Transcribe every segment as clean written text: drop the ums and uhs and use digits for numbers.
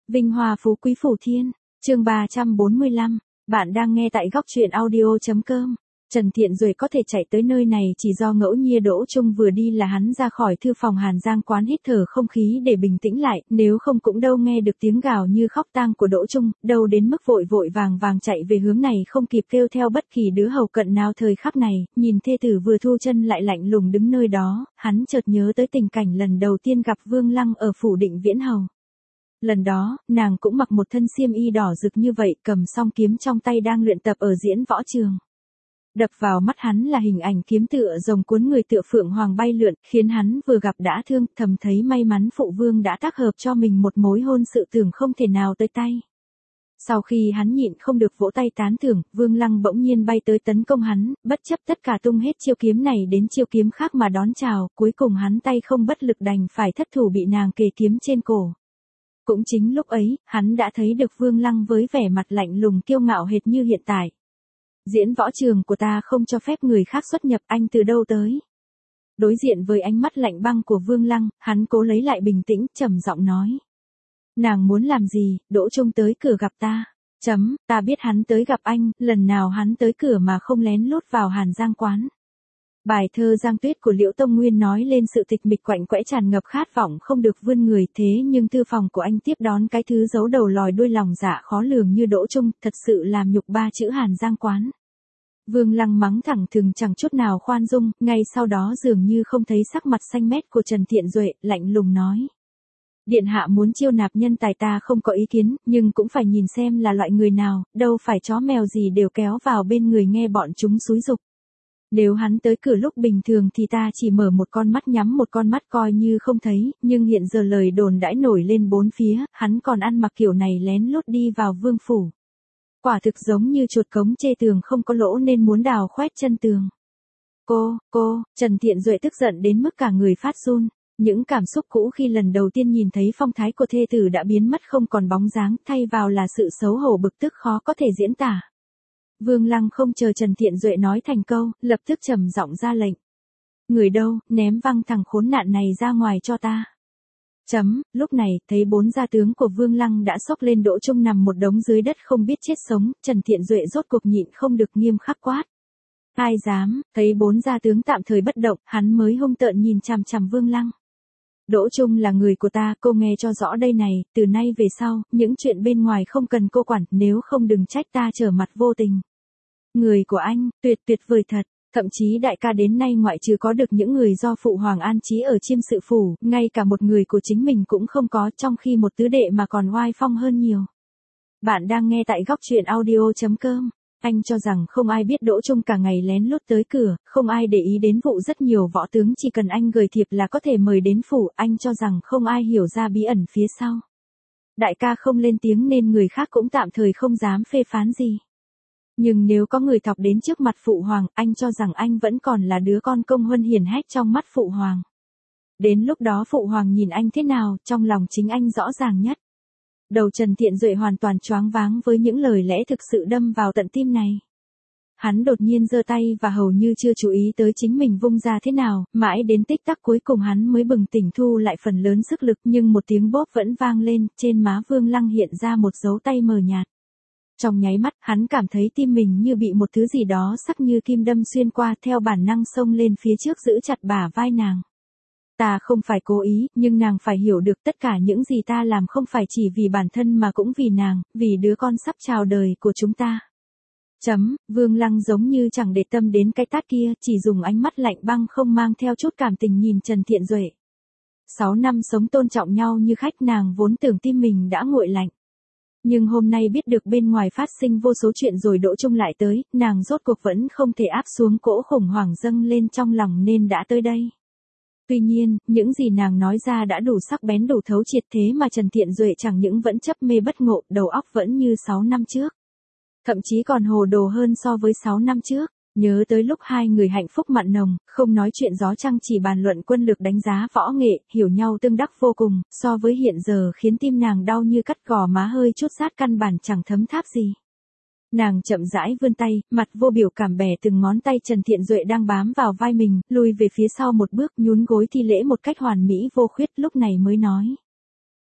Vinh hoa phú quý phủ thiên, chương 345, bạn đang nghe tại góc truyện audio.com. Trần Thiện Duệ có thể chạy tới nơi này chỉ do ngẫu nhiên Đỗ Trung vừa đi là hắn ra khỏi thư phòng Hàn Giang quán hít thở không khí để bình tĩnh lại, nếu không cũng đâu nghe được tiếng gào như khóc tang của Đỗ Trung, đâu đến mức vội vội vàng vàng chạy về hướng này không kịp kêu theo bất kỳ đứa hầu cận nào. Thời khắc này, nhìn thê tử vừa thu chân lại lạnh lùng đứng nơi đó, hắn chợt nhớ tới tình cảnh lần đầu tiên gặp Vương Lăng ở phủ Định Viễn Hầu. Lần đó, nàng cũng mặc một thân xiêm y đỏ rực như vậy, cầm song kiếm trong tay đang luyện tập ở diễn võ trường. Đập vào mắt hắn là hình ảnh kiếm tựa rồng cuốn người tựa phượng hoàng bay lượn, khiến hắn vừa gặp đã thương, thầm thấy may mắn phụ vương đã tác hợp cho mình một mối hôn sự tưởng không thể nào tới tay. Sau khi hắn nhịn không được vỗ tay tán thưởng, Vương Lăng bỗng nhiên bay tới tấn công hắn, bất chấp tất cả tung hết chiêu kiếm này đến chiêu kiếm khác mà đón chào, cuối cùng hắn tay không bất lực đành phải thất thủ bị nàng kề kiếm trên cổ. Cũng chính lúc ấy, hắn đã thấy được Vương Lăng với vẻ mặt lạnh lùng kiêu ngạo hệt như hiện tại. Diễn võ trường của ta không cho phép người khác xuất nhập, anh từ đâu tới? Đối diện với ánh mắt lạnh băng của Vương Lăng, hắn cố lấy lại bình tĩnh, trầm giọng nói. Nàng muốn làm gì? Đỗ Trung tới cửa gặp ta. Ta biết hắn tới gặp anh, lần nào hắn tới cửa mà không lén lút vào Hàn Giang quán. Bài thơ Giang Tuyết của Liễu Tông Nguyên nói lên sự tịch mịch quạnh quẽ tràn ngập khát vọng không được vươn người, thế nhưng thư phòng của anh tiếp đón cái thứ giấu đầu lòi đuôi lòng dạ khó lường như Đỗ Trung, thật sự làm nhục ba chữ Hàn Giang quán. Vương Lăng mắng thẳng thừng chẳng chút nào khoan dung, ngay sau đó dường như không thấy sắc mặt xanh mét của Trần Thiện Duệ, lạnh lùng nói. Điện hạ muốn chiêu nạp nhân tài ta không có ý kiến, nhưng cũng phải nhìn xem là loại người nào, đâu phải chó mèo gì đều kéo vào bên người nghe bọn chúng xúi giục. Nếu hắn tới cửa lúc bình thường thì ta chỉ mở một con mắt nhắm một con mắt coi như không thấy, nhưng hiện giờ lời đồn đãi nổi lên bốn phía, hắn còn ăn mặc kiểu này lén lút đi vào vương phủ. Quả thực giống như chuột cống chê tường không có lỗ nên muốn đào khoét chân tường. Trần Thiện Duệ tức giận đến mức cả người phát run. Những cảm xúc cũ khi lần đầu tiên nhìn thấy phong thái của thê tử đã biến mất không còn bóng dáng, thay vào là sự xấu hổ bực tức khó có thể diễn tả. Vương Lăng không chờ Trần Thiện Duệ nói thành câu, lập tức trầm giọng ra lệnh. Người đâu, ném văng thằng khốn nạn này ra ngoài cho ta. Lúc này, thấy bốn gia tướng của Vương Lăng đã xốc lên Đỗ Trung nằm một đống dưới đất không biết chết sống, Trần Thiện Duệ rốt cuộc nhịn không được nghiêm khắc quát. Ai dám? Thấy bốn gia tướng tạm thời bất động, hắn mới hung tợn nhìn chằm chằm Vương Lăng. Đỗ Trung là người của ta, cô nghe cho rõ đây này, từ nay về sau, những chuyện bên ngoài không cần cô quản, nếu không đừng trách ta trở mặt vô tình. Người của anh, tuyệt vời thật, thậm chí đại ca đến nay ngoại trừ có được những người do phụ hoàng an trí ở Chiêm Sự Phủ, ngay cả một người của chính mình cũng không có, trong khi một tứ đệ mà còn oai phong hơn nhiều. Bạn đang nghe tại góc truyện audio.com. Anh cho rằng không ai biết Đỗ Trung cả ngày lén lút tới cửa, không ai để ý đến vụ rất nhiều võ tướng chỉ cần anh gửi thiệp là có thể mời đến phủ, anh cho rằng không ai hiểu ra bí ẩn phía sau. Đại ca không lên tiếng nên người khác cũng tạm thời không dám phê phán gì. Nhưng nếu có người thọc đến trước mặt phụ hoàng, anh cho rằng anh vẫn còn là đứa con công huân hiển hách trong mắt phụ hoàng. Đến lúc đó phụ hoàng nhìn anh thế nào, trong lòng chính anh rõ ràng nhất. Đầu Trần Thiện Duệ hoàn toàn choáng váng với những lời lẽ thực sự đâm vào tận tim này. Hắn đột nhiên giơ tay và hầu như chưa chú ý tới chính mình vung ra thế nào, mãi đến tích tắc cuối cùng hắn mới bừng tỉnh thu lại phần lớn sức lực, nhưng một tiếng bóp vẫn vang lên, trên má Vương Lăng hiện ra một dấu tay mờ nhạt. Trong nháy mắt, hắn cảm thấy tim mình như bị một thứ gì đó sắc như kim đâm xuyên qua, theo bản năng xông lên phía trước giữ chặt bả vai nàng. Ta không phải cố ý, nhưng nàng phải hiểu được tất cả những gì ta làm không phải chỉ vì bản thân mà cũng vì nàng, vì đứa con sắp chào đời của chúng ta. Vương Lăng giống như chẳng để tâm đến cái tát kia, chỉ dùng ánh mắt lạnh băng không mang theo chút cảm tình nhìn Trần Thiện Duệ. 6 năm sống tôn trọng nhau như khách, nàng vốn tưởng tim mình đã nguội lạnh. Nhưng hôm nay biết được bên ngoài phát sinh vô số chuyện rồi Đỗ Trung lại tới, nàng rốt cuộc vẫn không thể áp xuống cỗ khủng hoảng dâng lên trong lòng nên đã tới đây. Tuy nhiên, những gì nàng nói ra đã đủ sắc bén đủ thấu triệt, thế mà Trần Thiện Duệ chẳng những vẫn chấp mê bất ngộ, đầu óc vẫn như 6 năm trước. Thậm chí còn hồ đồ hơn so với 6 năm trước. Nhớ tới lúc hai người hạnh phúc mặn nồng, không nói chuyện gió trăng chỉ bàn luận quân lược đánh giá võ nghệ, hiểu nhau tương đắc vô cùng, so với hiện giờ khiến tim nàng đau như cắt gò má hơi chút rát căn bản chẳng thấm tháp gì. Nàng chậm rãi vươn tay, mặt vô biểu cảm bẻ từng ngón tay Trần Thiện Duệ đang bám vào vai mình, lùi về phía sau một bước, nhún gối thi lễ một cách hoàn mỹ vô khuyết, lúc này mới nói.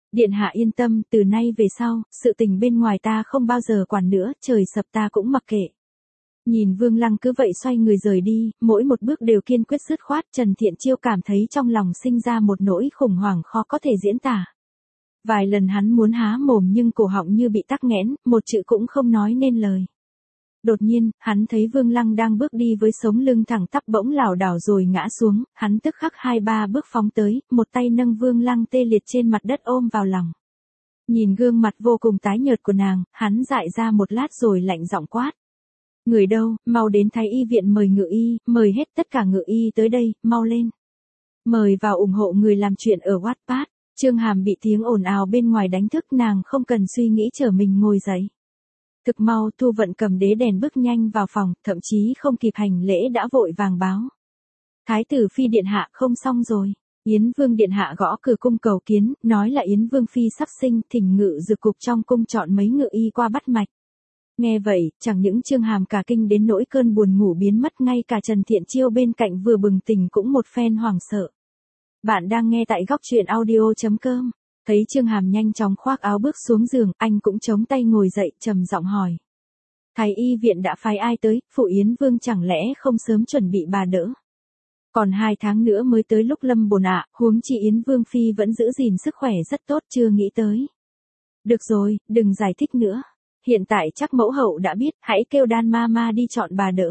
Điện hạ yên tâm, từ nay về sau, sự tình bên ngoài ta không bao giờ quản nữa, trời sập ta cũng mặc kệ. Nhìn Vương Lăng cứ vậy xoay người rời đi, mỗi một bước đều kiên quyết dứt khoát, Trần Thiện Chiêu cảm thấy trong lòng sinh ra một nỗi khủng hoảng khó có thể diễn tả. Vài lần hắn muốn há mồm nhưng cổ họng như bị tắc nghẽn, một chữ cũng không nói nên lời. Đột nhiên, hắn thấy Vương Lăng đang bước đi với sống lưng thẳng tắp bỗng lảo đảo rồi ngã xuống, hắn tức khắc 2-3 bước phóng tới, một tay nâng Vương Lăng tê liệt trên mặt đất ôm vào lòng. Nhìn gương mặt vô cùng tái nhợt của nàng, hắn dại ra một lát rồi lạnh giọng quát. Người đâu, mau đến Thái Y viện mời ngự y, mời hết tất cả ngự y tới đây, mau lên. Mời vào ủng hộ người làm chuyện ở Wattpad. Trương Hàm bị tiếng ồn ào bên ngoài đánh thức, nàng không cần suy nghĩ trở mình ngồi dậy. Thực mau Thu Vận cầm đế đèn bước nhanh vào phòng, thậm chí không kịp hành lễ đã vội vàng báo. Thái tử phi điện hạ không xong rồi. Yến Vương điện hạ gõ cửa cung cầu kiến, nói là Yến Vương phi sắp sinh, thỉnh ngự dược cục trong cung chọn mấy ngự y qua bắt mạch. Nghe vậy, chẳng những Trương Hàm cả kinh đến nỗi cơn buồn ngủ biến mất, ngay cả Trần Thiện Chiêu bên cạnh vừa bừng tỉnh cũng một phen hoảng sợ. Bạn đang nghe tại góc truyện audio.com. Thấy Trương Hàm nhanh chóng khoác áo bước xuống giường, anh cũng chống tay ngồi dậy, trầm giọng hỏi. Thái y viện đã phái ai tới, phụ Yến Vương chẳng lẽ không sớm chuẩn bị bà đỡ? Còn 2 tháng nữa mới tới lúc lâm bồn ạ, huống chi Yến Vương phi vẫn giữ gìn sức khỏe rất tốt, chưa nghĩ tới. Được rồi, đừng giải thích nữa. Hiện tại chắc mẫu hậu đã biết, hãy kêu Đan Mama đi chọn bà đỡ.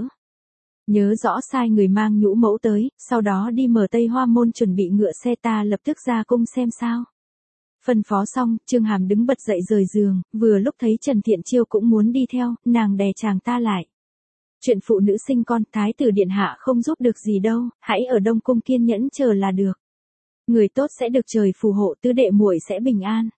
Nhớ rõ sai người mang nhũ mẫu tới, sau đó đi mở Tây Hoa Môn chuẩn bị ngựa xe, ta lập tức ra cung xem sao. Phân phó xong, Trương Hàm đứng bật dậy rời giường, vừa lúc thấy Trần Thiện Chiêu cũng muốn đi theo, nàng đè chàng ta lại. Chuyện phụ nữ sinh con, thái tử điện hạ không giúp được gì đâu, hãy ở Đông Cung kiên nhẫn chờ là được. Người tốt sẽ được trời phù hộ, tứ đệ muội sẽ bình an.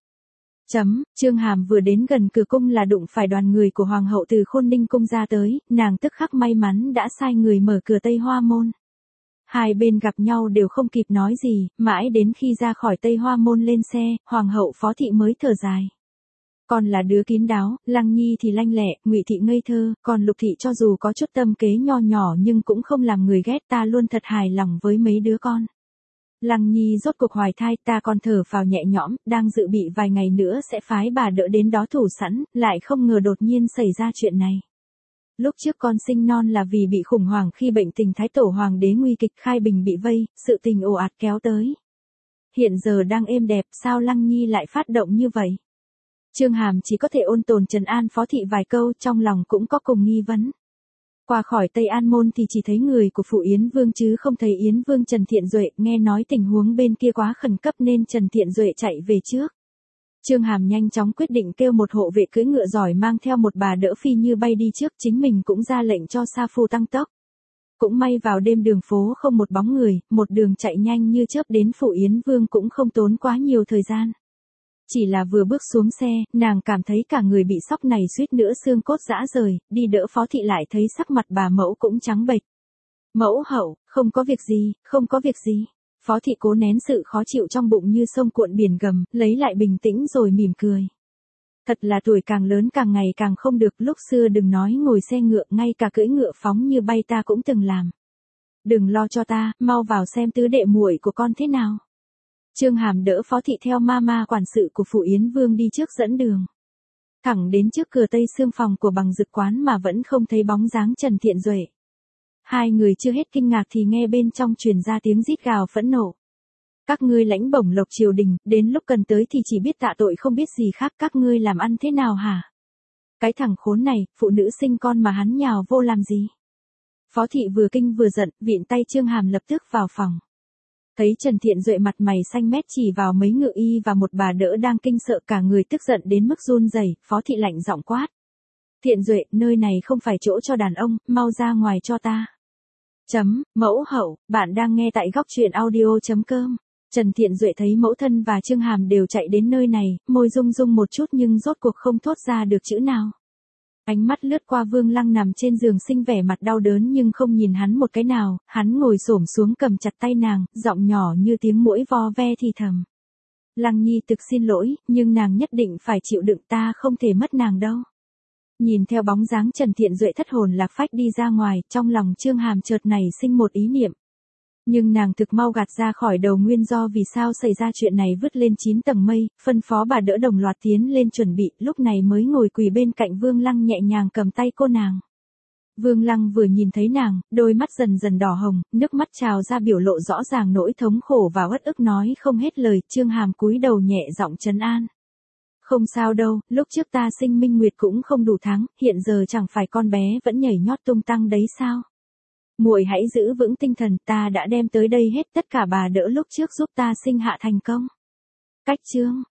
Trương Hàm vừa đến gần cửa cung là đụng phải đoàn người của Hoàng hậu từ Khôn Ninh cung ra tới, nàng tức khắc may mắn đã sai người mở cửa Tây Hoa Môn. Hai bên gặp nhau đều không kịp nói gì, mãi đến khi ra khỏi Tây Hoa Môn lên xe, Hoàng hậu Phó Thị mới thở dài. Còn là đứa kín đáo, Lăng Nhi thì lanh lẹ, Ngụy Thị ngây thơ, còn Lục Thị cho dù có chút tâm kế nho nhỏ nhưng cũng không làm người ghét, ta luôn thật hài lòng với mấy đứa con. Lăng Nhi rốt cuộc hoài thai, ta còn thở phào nhẹ nhõm, đang dự bị vài ngày nữa sẽ phái bà đỡ đến đó thủ sẵn, lại không ngờ đột nhiên xảy ra chuyện này. Lúc trước con sinh non là vì bị khủng hoảng khi bệnh tình Thái Tổ Hoàng đế nguy kịch, Khai Bình bị vây, sự tình ồ ạt kéo tới. Hiện giờ đang êm đẹp, sao Lăng Nhi lại phát động như vậy? Trương Hàm chỉ có thể ôn tồn trấn an Phó Thị vài câu, trong lòng cũng có cùng nghi vấn. Qua khỏi Tây An Môn thì chỉ thấy người của phụ Yến Vương chứ không thấy Yến Vương Trần Thiện Duệ, nghe nói tình huống bên kia quá khẩn cấp nên Trần Thiện Duệ chạy về trước. Trương Hàm nhanh chóng quyết định kêu một hộ vệ cưỡi ngựa giỏi mang theo một bà đỡ phi như bay đi trước, chính mình cũng ra lệnh cho Sa Phu tăng tốc. Cũng may vào đêm đường phố không một bóng người, một đường chạy nhanh như chớp đến phủ Yến Vương cũng không tốn quá nhiều thời gian. Chỉ là vừa bước xuống xe, nàng cảm thấy cả người bị sóc này suýt nữa xương cốt rã rời, đi đỡ Phó Thị lại thấy sắc mặt bà mẫu cũng trắng bệch. Mẫu hậu, không có việc gì, không có việc gì. Phó Thị cố nén sự khó chịu trong bụng như sông cuộn biển gầm, lấy lại bình tĩnh rồi mỉm cười. Thật là tuổi càng lớn càng ngày càng không được, lúc xưa đừng nói ngồi xe ngựa, ngay cả cưỡi ngựa phóng như bay ta cũng từng làm. Đừng lo cho ta, mau vào xem tứ đệ muội của con thế nào. Trương Hàm đỡ Phó Thị theo mama quản sự của phủ Yến Vương đi trước dẫn đường. Thẳng đến trước cửa Tây Xương phòng của Bằng Dực quán mà vẫn không thấy bóng dáng Trần Thiện Duệ. Hai người chưa hết kinh ngạc thì nghe bên trong truyền ra tiếng rít gào phẫn nộ. Các ngươi lãnh bổng lộc triều đình, đến lúc cần tới thì chỉ biết tạ tội không biết gì khác, các ngươi làm ăn thế nào hả? Cái thằng khốn này, phụ nữ sinh con mà hắn nhào vô làm gì? Phó Thị vừa kinh vừa giận, vịn tay Trương Hàm lập tức vào phòng. Thấy Trần Thiện Duệ mặt mày xanh mét chỉ vào mấy ngự y và một bà đỡ đang kinh sợ, cả người tức giận đến mức run rẩy. Phó Thị lạnh giọng quát. Thiện Duệ, nơi này không phải chỗ cho đàn ông, mau ra ngoài cho ta. Mẫu hậu, bạn đang nghe tại góc truyện audio.com. Trần Thiện Duệ thấy mẫu thân và Trương Hàm đều chạy đến nơi này, môi rung rung một chút nhưng rốt cuộc không thốt ra được chữ nào. Ánh mắt lướt qua Vương Lăng nằm trên giường sinh vẻ mặt đau đớn nhưng không nhìn hắn một cái nào, hắn ngồi xổm xuống cầm chặt tay nàng, giọng nhỏ như tiếng muỗi vo ve thì thầm. Lăng Nhi thực xin lỗi, nhưng nàng nhất định phải chịu đựng, ta không thể mất nàng đâu. Nhìn theo bóng dáng Trần Thiện Duệ thất hồn lạc phách đi ra ngoài, trong lòng Trương Hàm chợt nảy sinh một ý niệm. Nhưng nàng thực mau gạt ra khỏi đầu nguyên do vì sao xảy ra chuyện này, vứt lên 9 tầng mây, phân phó bà đỡ đồng loạt tiến lên chuẩn bị, lúc này mới ngồi quỳ bên cạnh Vương Lăng nhẹ nhàng cầm tay cô nàng. Vương Lăng vừa nhìn thấy nàng, đôi mắt dần dần đỏ hồng, nước mắt trào ra biểu lộ rõ ràng nỗi thống khổ và uất ức nói không hết lời. Chương Hàm cúi đầu nhẹ giọng trấn an. Không sao đâu, lúc trước ta sinh Minh Nguyệt cũng không đủ tháng, hiện giờ chẳng phải con bé vẫn nhảy nhót tung tăng đấy sao? Muội hãy giữ vững tinh thần, ta đã đem tới đây hết tất cả bà đỡ lúc trước giúp ta sinh hạ thành công. Cách chương